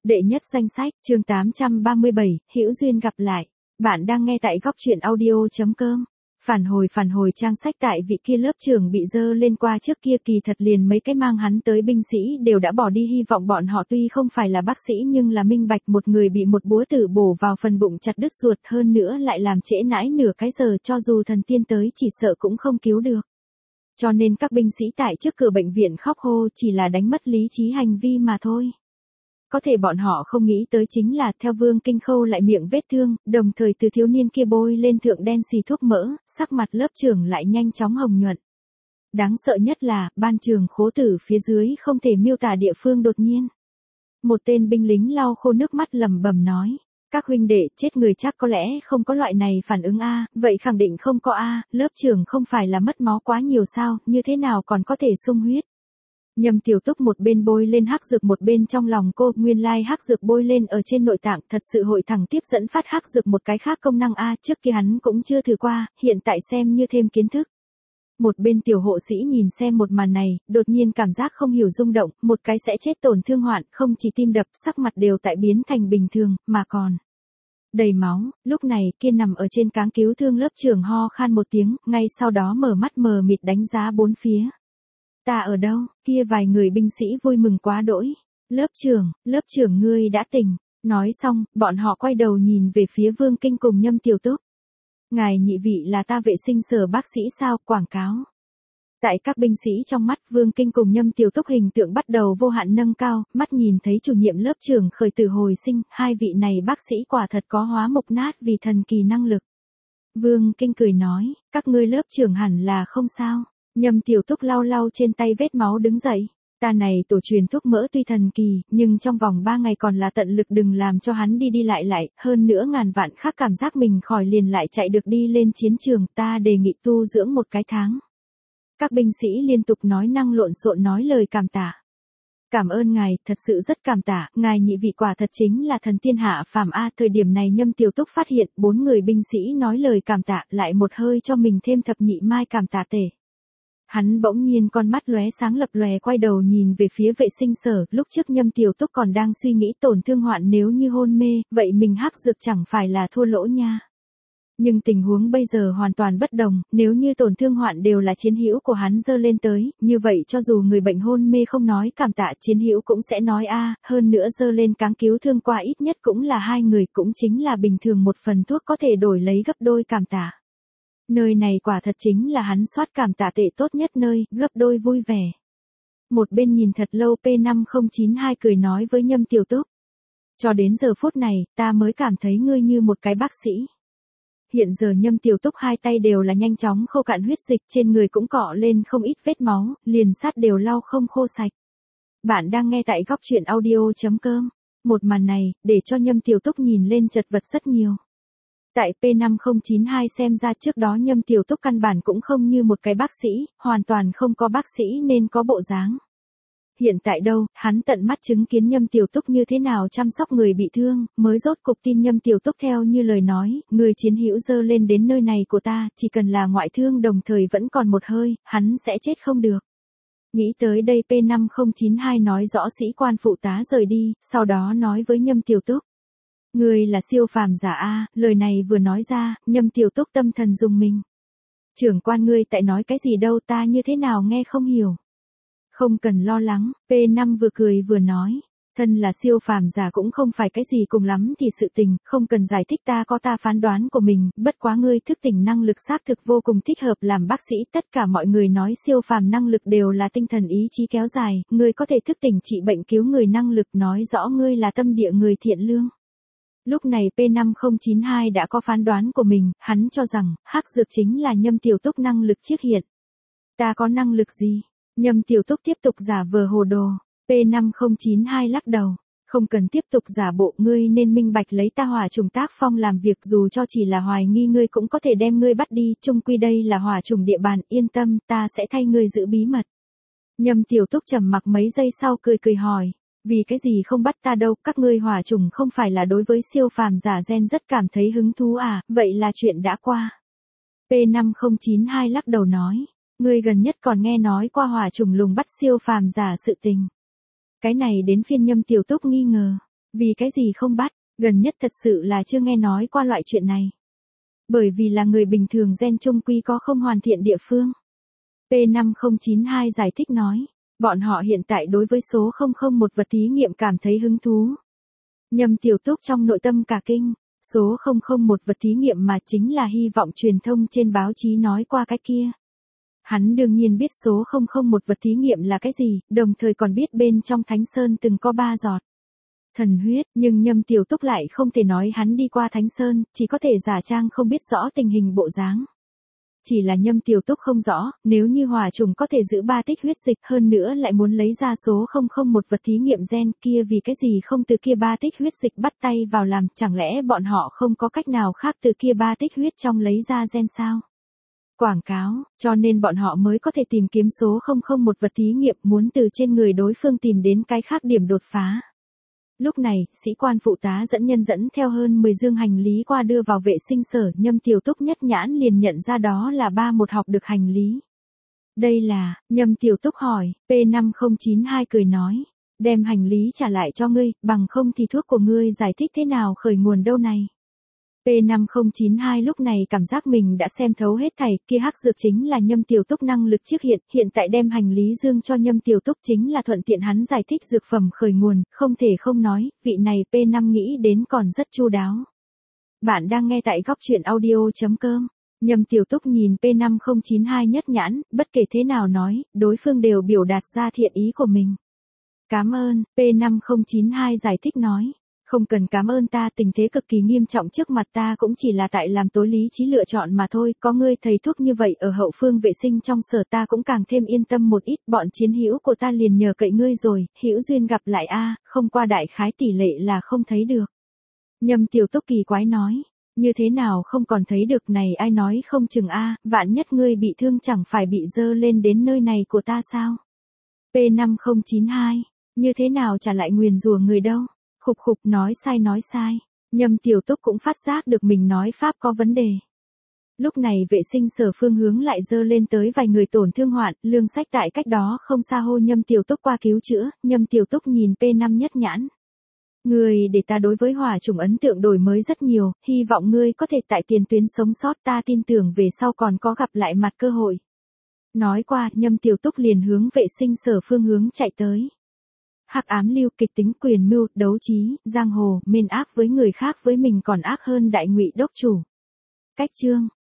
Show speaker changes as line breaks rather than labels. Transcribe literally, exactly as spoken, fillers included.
Đệ nhất danh sách, chương tám trăm ba mươi bảy, hữu duyên gặp lại. Bạn đang nghe tại góc truyện audio.com. Phản hồi phản hồi trang sách tại vị kia lớp trưởng bị dơ lên qua trước kia kỳ thật liền mấy cái mang hắn tới binh sĩ đều đã bỏ đi hy vọng bọn họ tuy không phải là bác sĩ nhưng là minh bạch một người bị một búa tử bổ vào phần bụng chặt đứt ruột hơn nữa lại làm trễ nãi nửa cái giờ cho dù thần tiên tới chỉ sợ cũng không cứu được. Cho nên các binh sĩ tại trước cửa bệnh viện khóc hô chỉ là đánh mất lý trí hành vi mà thôi. Có thể bọn họ không nghĩ tới chính là theo Vương Kinh khâu lại miệng vết thương, đồng thời từ thiếu niên kia bôi lên thượng đen xì thuốc mỡ, sắc mặt lớp trưởng lại nhanh chóng hồng nhuận. Đáng sợ nhất là, ban trường khố tử phía dưới không thể miêu tả địa phương đột nhiên. Một tên binh lính lau khô nước mắt lẩm bẩm nói, các huynh đệ chết người chắc có lẽ không có loại này phản ứng A, vậy khẳng định không có A, lớp trưởng không phải là mất máu quá nhiều sao, như thế nào còn có thể sung huyết. Nhâm Tiểu Túc một bên bôi lên hắc dược một bên trong lòng cô, nguyên lai hắc dược bôi lên ở trên nội tạng, thật sự hội thẳng tiếp dẫn phát hắc dược một cái khác công năng a, trước kia hắn cũng chưa thử qua, hiện tại xem như thêm kiến thức. Một bên tiểu hộ sĩ nhìn xem một màn này, đột nhiên cảm giác không hiểu rung động, một cái sẽ chết tổn thương hoạn, không chỉ tim đập, sắc mặt đều tại biến thành bình thường, mà còn đầy máu. Lúc này, kia nằm ở trên cáng cứu thương lớp trưởng ho khan một tiếng, ngay sau đó mở mắt mờ mịt đánh giá bốn phía. Ta ở đâu? Kia vài người binh sĩ vui mừng quá đỗi. Lớp trưởng, lớp trưởng ngươi đã tỉnh. Nói xong, bọn họ quay đầu nhìn về phía Vương Kinh cùng Nhâm Tiểu Túc. Ngài nhị vị là ta vệ sinh sở bác sĩ sao? Quảng cáo. Tại các binh sĩ trong mắt, Vương Kinh cùng Nhâm Tiểu Túc hình tượng bắt đầu vô hạn nâng cao, mắt nhìn thấy chủ nhiệm lớp trưởng khởi tử hồi sinh, hai vị này bác sĩ quả thật có hóa mục nát vì thần kỳ năng lực. Vương Kinh cười nói, các ngươi lớp trưởng hẳn là không sao. Nhâm Tiểu Túc lau lau trên tay vết máu đứng dậy. Ta này tổ truyền thuốc mỡ tuy thần kỳ, nhưng trong vòng ba ngày còn là tận lực đừng làm cho hắn đi đi lại lại, hơn nữa ngàn vạn khác cảm giác mình khỏi liền lại chạy được đi lên chiến trường, ta đề nghị tu dưỡng một cái tháng. Các binh sĩ liên tục nói năng lộn xộn nói lời cảm tạ. Cảm ơn ngài, thật sự rất cảm tạ, ngài nhị vị quả thật chính là thần tiên hạ phàm a. Thời điểm này Nhâm Tiểu Túc phát hiện bốn người binh sĩ nói lời cảm tạ, lại một hơi cho mình thêm thập nhị mai cảm tạ tể. Hắn bỗng nhiên con mắt lóe sáng lập lòe quay đầu nhìn về phía vệ sinh sở, lúc trước Nhâm Tiểu Túc còn đang suy nghĩ tổn thương hoạn nếu như hôn mê, vậy mình hắc dược chẳng phải là thua lỗ nha. Nhưng tình huống bây giờ hoàn toàn bất đồng, nếu như tổn thương hoạn đều là chiến hữu của hắn dơ lên tới, như vậy cho dù người bệnh hôn mê không nói cảm tạ chiến hữu cũng sẽ nói a, hơn nữa dơ lên cáng cứu thương qua ít nhất cũng là hai người, cũng chính là bình thường một phần thuốc có thể đổi lấy gấp đôi cảm tạ. Nơi này quả thật chính là hắn soát cảm tạ tệ tốt nhất nơi, gấp đôi vui vẻ. Một bên nhìn thật lâu P năm không chín hai cười nói với Nhâm Tiểu Túc. Cho đến giờ phút này, ta mới cảm thấy ngươi như một cái bác sĩ. Hiện giờ Nhâm Tiểu Túc hai tay đều là nhanh chóng khô cạn huyết dịch, trên người cũng cọ lên không ít vết máu, liền sát đều lau không khô sạch. Bạn đang nghe tại góc truyện audio.com. Một màn này, để cho Nhâm Tiểu Túc nhìn lên chật vật rất nhiều. Tại P năm không chín hai xem ra trước đó Nhâm Tiểu Túc căn bản cũng không như một cái bác sĩ, hoàn toàn không có bác sĩ nên có bộ dáng. Hiện tại đâu, hắn tận mắt chứng kiến Nhâm Tiểu Túc như thế nào chăm sóc người bị thương, mới rốt cục tin Nhâm Tiểu Túc theo như lời nói, người chiến hữu dơ lên đến nơi này của ta, chỉ cần là ngoại thương đồng thời vẫn còn một hơi, hắn sẽ chết không được. Nghĩ tới đây P năm không chín hai nói rõ sĩ quan phụ tá rời đi, sau đó nói với Nhâm Tiểu Túc. Người là siêu phàm giả a, lời này vừa nói ra, Nhâm Tiểu Túc tâm thần rung mình. Trưởng quan ngươi tại nói cái gì đâu, ta như thế nào nghe không hiểu. Không cần lo lắng, P năm vừa cười vừa nói, thân là siêu phàm giả cũng không phải cái gì cùng lắm thì sự tình, không cần giải thích ta có ta phán đoán của mình, bất quá ngươi thức tỉnh năng lực xác thực vô cùng thích hợp làm bác sĩ, tất cả mọi người nói siêu phàm năng lực đều là tinh thần ý chí kéo dài, ngươi có thể thức tỉnh trị bệnh cứu người năng lực nói rõ ngươi là tâm địa người thiện lương. Lúc này P năm không chín hai đã có phán đoán của mình, hắn cho rằng, hắc dược chính là Nhâm Tiểu Túc năng lực chiết hiện. Ta có năng lực gì? Nhâm Tiểu Túc tiếp tục giả vờ hồ đồ. P năm không chín hai lắc đầu. Không cần tiếp tục giả bộ, ngươi nên minh bạch lấy ta hỏa trùng tác phong làm việc, dù cho chỉ là hoài nghi ngươi cũng có thể đem ngươi bắt đi, chung quy đây là hỏa trùng địa bàn, yên tâm, ta sẽ thay ngươi giữ bí mật. Nhâm Tiểu Túc trầm mặc mấy giây sau cười cười hỏi. Vì cái gì không bắt ta đâu, các ngươi hỏa trùng không phải là đối với siêu phàm giả gen rất cảm thấy hứng thú à, vậy là chuyện đã qua. P năm không chín hai lắc đầu nói, ngươi gần nhất còn nghe nói qua hỏa trùng lùng bắt siêu phàm giả sự tình. Cái này đến phiên Nhâm Tiểu Túc nghi ngờ. Vì cái gì không bắt, gần nhất thật sự là chưa nghe nói qua loại chuyện này. Bởi vì là người bình thường gen chung quy có không hoàn thiện địa phương. P năm không chín hai giải thích nói, bọn họ hiện tại đối với số không không một vật thí nghiệm cảm thấy hứng thú. Nhâm Tiểu Túc trong nội tâm cả kinh, số không không một vật thí nghiệm mà chính là hy vọng truyền thông trên báo chí nói qua cái kia. Hắn đương nhiên biết số không không một vật thí nghiệm là cái gì, đồng thời còn biết bên trong Thánh Sơn từng có ba giọt thần huyết, nhưng Nhâm Tiểu Túc lại không thể nói hắn đi qua Thánh Sơn, chỉ có thể giả trang không biết rõ tình hình bộ dáng. Chỉ là Nhâm Tiểu Túc không rõ, nếu như hỏa trùng có thể giữ ba tích huyết dịch hơn nữa lại muốn lấy ra số không không một vật thí nghiệm gen kia vì cái gì không từ kia ba tích huyết dịch bắt tay vào làm, chẳng lẽ bọn họ không có cách nào khác từ kia ba tích huyết trong lấy ra gen sao? Quảng cáo, cho nên bọn họ mới có thể tìm kiếm số không không một vật thí nghiệm muốn từ trên người đối phương tìm đến cái khác điểm đột phá. Lúc này, sĩ quan phụ tá dẫn nhân dẫn theo hơn mười dương hành lý qua đưa vào vệ sinh sở, Nhâm Tiểu Túc nhất nhãn liền nhận ra đó là ba một học được hành lý. Đây là, Nhâm Tiểu Túc hỏi, P năm không chín hai cười nói, đem hành lý trả lại cho ngươi, bằng không thì thuốc của ngươi giải thích thế nào khởi nguồn đâu này. P năm không chín hai lúc này cảm giác mình đã xem thấu hết thảy, kia hắc dược chính là Nhâm Tiểu Túc năng lực trước hiện, hiện tại đem hành lý dương cho Nhâm Tiểu Túc chính là thuận tiện hắn giải thích dược phẩm khởi nguồn, không thể không nói, vị này P năm nghĩ đến còn rất chu đáo. Bạn đang nghe tại góc truyện audio.com. Nhâm Tiểu Túc nhìn P năm không chín hai nhất nhãn, bất kể thế nào nói, đối phương đều biểu đạt ra thiện ý của mình. Cảm ơn, P năm không chín hai giải thích nói. Không cần cảm ơn ta, tình thế cực kỳ nghiêm trọng trước mặt ta cũng chỉ là tại làm tối lý trí lựa chọn mà thôi, có ngươi thầy thuốc như vậy ở hậu phương vệ sinh trong sở ta cũng càng thêm yên tâm một ít, bọn chiến hữu của ta liền nhờ cậy ngươi rồi, hữu duyên gặp lại a, không qua đại khái tỷ lệ là không thấy được. Nhâm Tiểu Túc kỳ quái nói, như thế nào không còn thấy được này ai nói không chừng a, vạn nhất ngươi bị thương chẳng phải bị dơ lên đến nơi này của ta sao? P năm không chín hai, như thế nào trả lại nguyền rủa người đâu? Khục khục nói sai nói sai, Nhâm Tiểu Túc cũng phát giác được mình nói pháp có vấn đề. Lúc này vệ sinh sở phương hướng lại dơ lên tới vài người tổn thương hoạn, Lương Sách tại cách đó không xa hô Nhâm Tiểu Túc qua cứu chữa, Nhâm Tiểu Túc nhìn P năm nhất nhãn. Người để ta đối với hỏa trùng ấn tượng đổi mới rất nhiều, hy vọng ngươi có thể tại tiền tuyến sống sót, ta tin tưởng về sau còn có gặp lại mặt cơ hội. Nói qua, Nhâm Tiểu Túc liền hướng vệ sinh sở phương hướng chạy tới. Hắc ám lưu, kịch tính, quyền mưu, đấu trí, giang hồ, mên ác với người khác với mình còn ác hơn đại ngụy đốc chủ. Cách chương